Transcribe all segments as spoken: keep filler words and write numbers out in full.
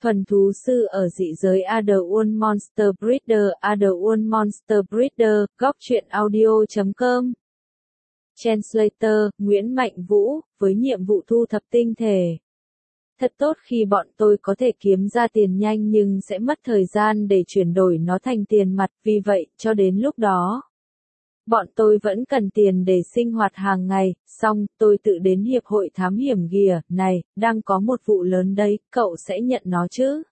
Thuần thú sư ở dị giới Otherworld Monster Breeder, Otherworld Monster Breeder, góc truyện audio chấm com. Translator, Nguyễn Mạnh Vũ, với nhiệm vụ thu thập tinh thể. Thật tốt khi bọn tôi có thể kiếm ra tiền nhanh nhưng sẽ mất thời gian để chuyển đổi nó thành tiền mặt, vì vậy, cho đến lúc đó, bọn tôi vẫn cần tiền để sinh hoạt hàng ngày. Xong, tôi tự đến hiệp hội thám hiểm Gear, này, đang có một vụ lớn đấy, cậu sẽ nhận nó chứ?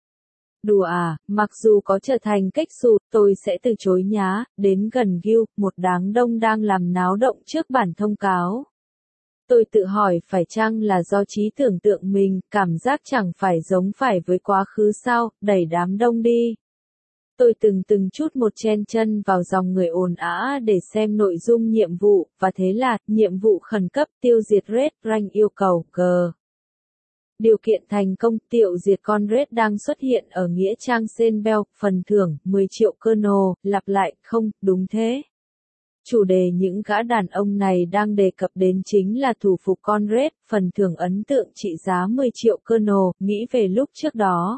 Đùa à, mặc dù có trở thành cách xù, tôi sẽ từ chối nhá. Đến gần Guild, một đám đông đang làm náo động trước bản thông cáo. Tôi tự hỏi phải chăng là do trí tưởng tượng mình, cảm giác chẳng phải giống phải với quá khứ sao, đẩy đám đông đi. Tôi từng từng chút một chen chân vào dòng người ồn ào để xem nội dung nhiệm vụ, và thế là, nhiệm vụ khẩn cấp tiêu diệt Red Rank yêu cầu, G. Điều kiện thành công, tiêu diệt con Red đang xuất hiện ở nghĩa trang Senbel, phần thưởng, mười triệu kernel, lặp lại, không, đúng thế. Chủ đề những gã đàn ông này đang đề cập đến chính là thủ phục con Red, phần thưởng ấn tượng trị giá mười triệu kernel, nghĩ về lúc trước đó.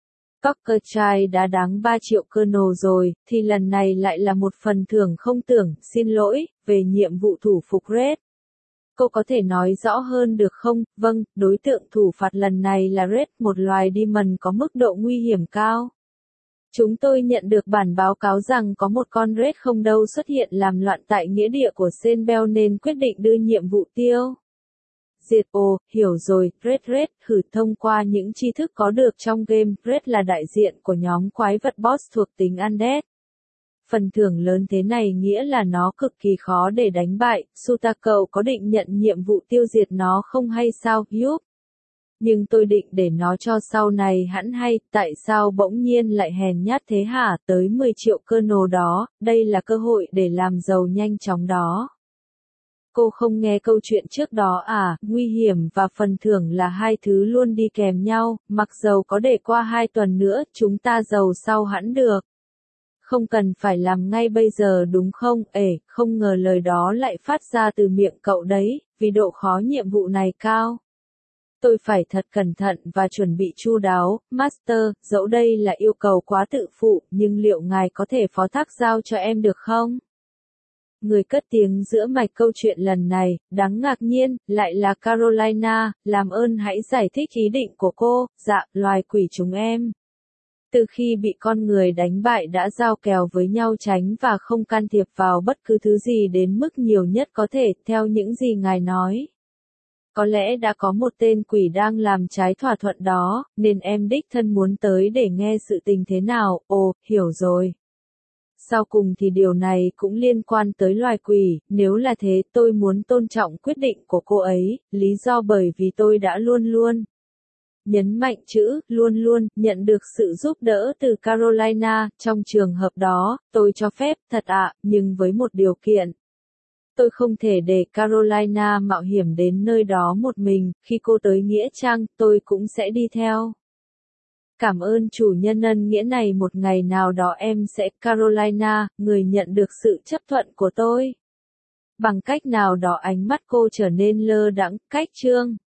Cockatry đã đáng ba triệu kernel rồi, thì lần này lại là một phần thưởng không tưởng, xin lỗi, về nhiệm vụ thủ phục Red. Cô có thể nói rõ hơn được không? Vâng, đối tượng thủ phạt lần này là Red, một loài demon có mức độ nguy hiểm cao. Chúng tôi nhận được bản báo cáo rằng có một con Red không đâu xuất hiện làm loạn tại nghĩa địa của Senbel nên quyết định đưa nhiệm vụ tiêu diệt. Ồ, hiểu rồi, Red Red, thử thông qua những tri thức có được trong game, Red là đại diện của nhóm quái vật boss thuộc tính Undead. Phần thưởng lớn thế này nghĩa là nó cực kỳ khó để đánh bại, Suta cậu có định nhận nhiệm vụ tiêu diệt nó không hay sao, Yup? Nhưng tôi định để nó cho sau này hẵng hay, tại sao bỗng nhiên lại hèn nhát thế hả, tới mười triệu kernel đó, đây là cơ hội để làm giàu nhanh chóng đó. Cô không nghe câu chuyện trước đó à, nguy hiểm và phần thưởng là hai thứ luôn đi kèm nhau, mặc dầu có để qua hai tuần nữa, chúng ta giàu sau hẳn được. Không cần phải làm ngay bây giờ đúng không? Ể, không ngờ lời đó lại phát ra từ miệng cậu đấy, vì độ khó nhiệm vụ này cao. Tôi phải thật cẩn thận và chuẩn bị chu đáo, Master, dẫu đây là yêu cầu quá tự phụ, nhưng liệu ngài có thể phó thác giao cho em được không? Người cất tiếng giữa mạch câu chuyện lần này, đáng ngạc nhiên, lại là Carolina, làm ơn hãy giải thích ý định của cô. Dạ, loài quỷ chúng em. Từ khi bị con người đánh bại đã giao kèo với nhau tránh và không can thiệp vào bất cứ thứ gì đến mức nhiều nhất có thể, theo những gì ngài nói. Có lẽ đã có một tên quỷ đang làm trái thỏa thuận đó, nên em đích thân muốn tới để nghe sự tình thế nào. Ồ, hiểu rồi. Sau cùng thì điều này cũng liên quan tới loài quỷ, nếu là thế tôi muốn tôn trọng quyết định của cô ấy, lý do bởi vì tôi đã luôn luôn, nhấn mạnh chữ, luôn luôn, nhận được sự giúp đỡ từ Carolina, trong trường hợp đó, tôi cho phép, thật ạ, nhưng với một điều kiện. Tôi không thể để Carolina mạo hiểm đến nơi đó một mình, khi cô tới nghĩa trang, tôi cũng sẽ đi theo. Cảm ơn chủ nhân ân nghĩa này, một ngày nào đó em sẽ, Carolina, người nhận được sự chấp thuận của tôi. Bằng cách nào đó ánh mắt cô trở nên lơ đãng, cách chương.